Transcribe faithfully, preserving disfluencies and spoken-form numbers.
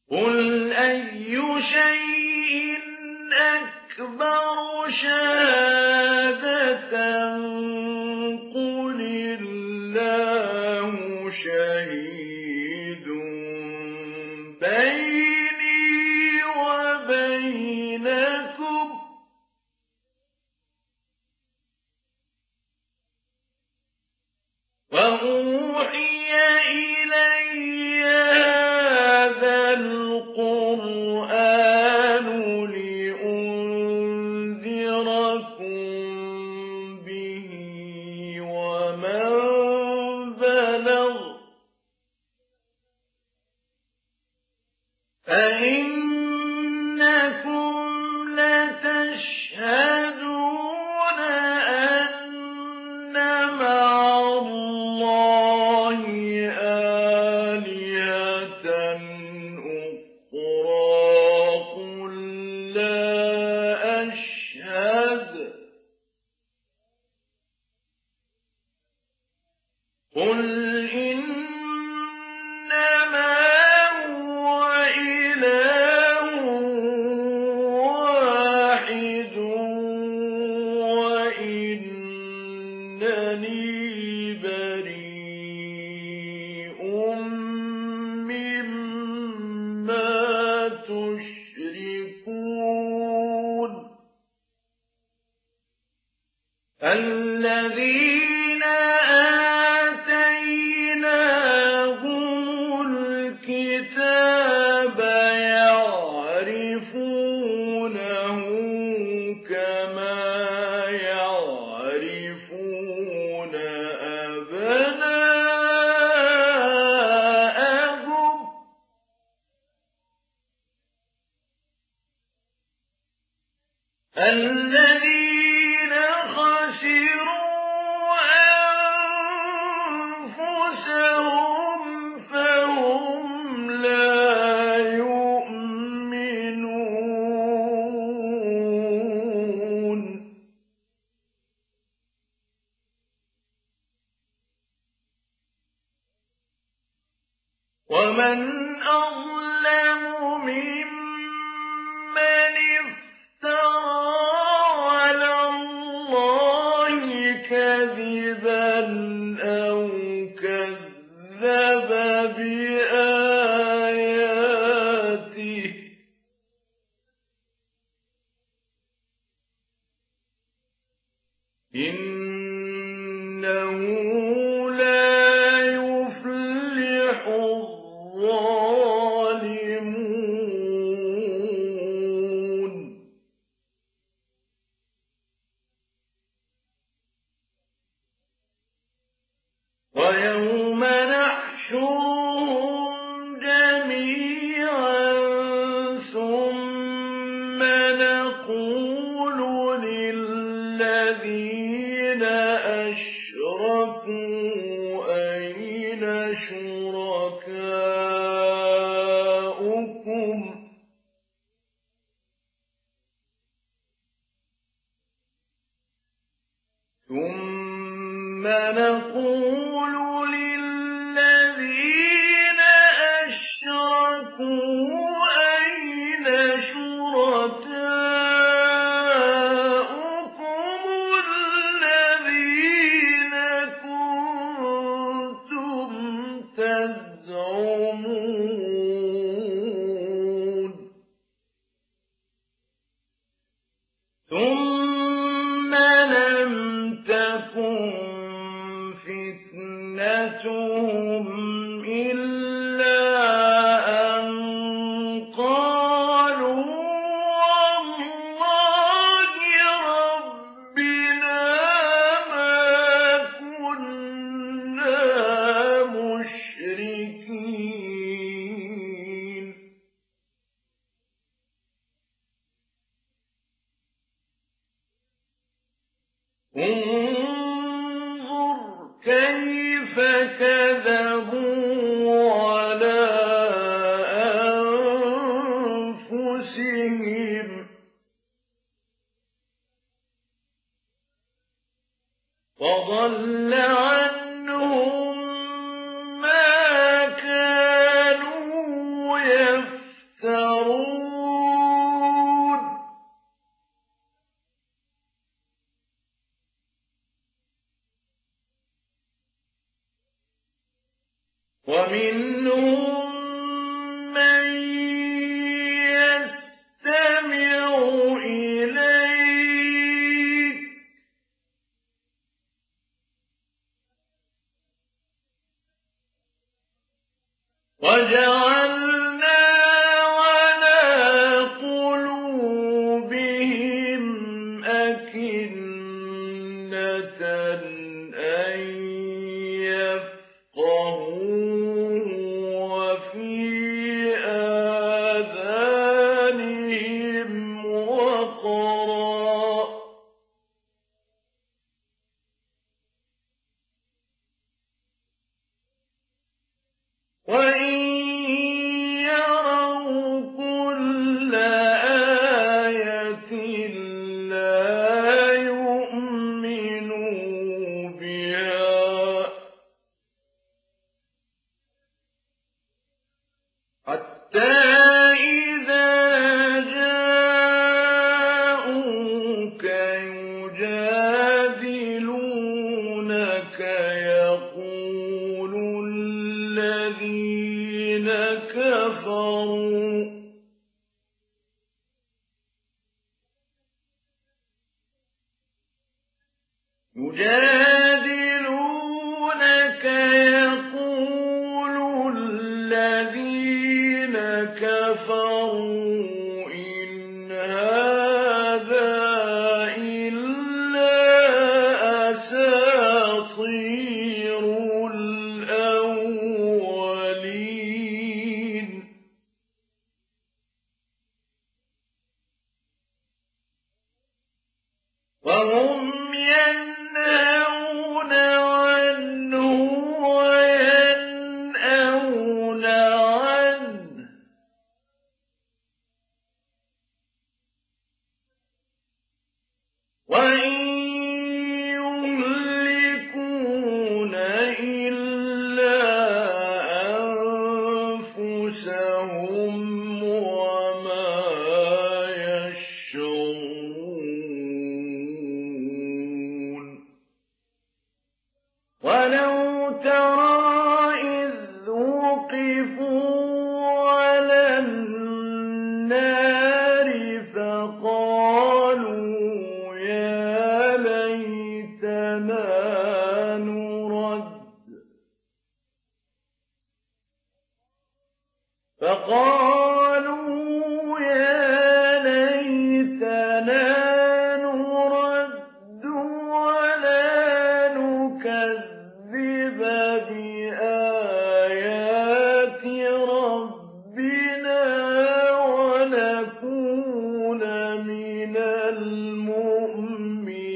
قُلْ أَيُّ شَيْءٍ أَكْبَرُ شَهَادَةً ۖ قُلِ اللَّهُ شَهِيدٌ بَيْنِي وَبَيْنَكُمْ ۚ وَأُوحِيَ إِلَيَّ هَٰذَا الْقُرْآنُ لِأُنذِرَكُم بِهِ وَمَن بَلَغَ ۚ أَئِنَّكُمْ لَتَشْهَدُونَ أَنَّ مَعَ اللَّهِ آلِهَةً أُخْرَىٰ ۚ قُل لَّا أَشْهَدُ ۚ قُلْ إِنَّمَا هُوَ إِلَٰهٌ وَاحِدٌ وَإِنَّنِي بَرِيءٌ مِّمَّا تُشْرِكُونَ الَّذِينَ آتَيْنَاهُمُ الْكِتَابَ يَعْرِفُونَهُ كَمَا يَعْرِفُونَ أَبْنَاءَهُمْ ۖ الَّذِينَ خَسِرُوا أَنفُسَهُمْ فَهُمْ لَا يُؤْمِنُونَ وَمَنْ أَظْلَمُ مِمَّنِ افْتَرَىٰ عَلَى اللَّهِ كَذِبًا أَوْ كَذَّبَ بِآيَاتِهِ ۚ إِنَّهُ لَا يُفْلِحُ الظَّالِمُونَ وَيَوْمَ نَحْشُرُهُمْ جَمِيعًا ثُمَّ نَقُولُ لِلَّذِينَ أَشْرَكُوا أَيْنَ شُرَكَاؤُكُمْ ۖ ثُمَّ نَقُولُ لِلَّذِينَ أَشْرَكُوا أَيْنَ شُرَكَاؤُكُمُ الَّذِينَ كُنتُمْ تَزْعُمُونَ ثُمَّ لَمْ تَكُنْ فِتْنَتُهُمْ إِلَّا أَن قَالُوا وَاللَّهِ رَبِّنَا مَا كُنَّا مُشْرِكِينَ انظُرْ كَيْفَ كَذَبُوا عَلَىٰ أَنفُسِهِمْ ۖ وَضَلَّ عَنْهُم مَّا كَانُوا يَفْتَرُونَ يَسْتَكْبَرُونَ وَمِنْهُم مَّن يَسْتَمِعُ إِلَيْكَ وَجَعَلْنَا عَلَىٰ قُلُوبِهِمْ أَكِنَّةً أَن يَفْقَهُوهُ وَفِي آذَانِهِمْ وَقْرًا ۚ وَإِن يَرَوْا كُلَّ آيَةٍ لَّا يُؤْمِنُوا بِهَا ۚ حَتَّىٰ إِذَا جَاءُوكَ يُجَادِلُونَكَ يَقُولُ الَّذِينَ كَفَرُوا يُجَادِلُونَكَ يَقُولُ الَّذِينَ كَفَرُوا إِنْ هَٰذَا إِلَّا أَسَاطِيرُ الْأَوَّلِينَ وَهُمْ يَنْهَوْنَ عَنْهُ وَيَنْأَوْنَ عَنْهُ ۖ وَإِن يُهْلِكُونَ إِلَّا أَنفُسَهُمْ وَمَا يَشْعُرُونَ وَلَوْ تَرَىٰ إِذْ وُقِفُوا عَلَى النَّارِ فَقَالُوا يَا لَيْتَنَا نُرَدُّ فَقَالُوا يَا لَيْتَنَا نُرَدُّ وَلَا نُكَذِّبَ بِآيَاتِ رَبِّنَا وَنَكُونَ مِنَ الْمُؤْمِنِينَ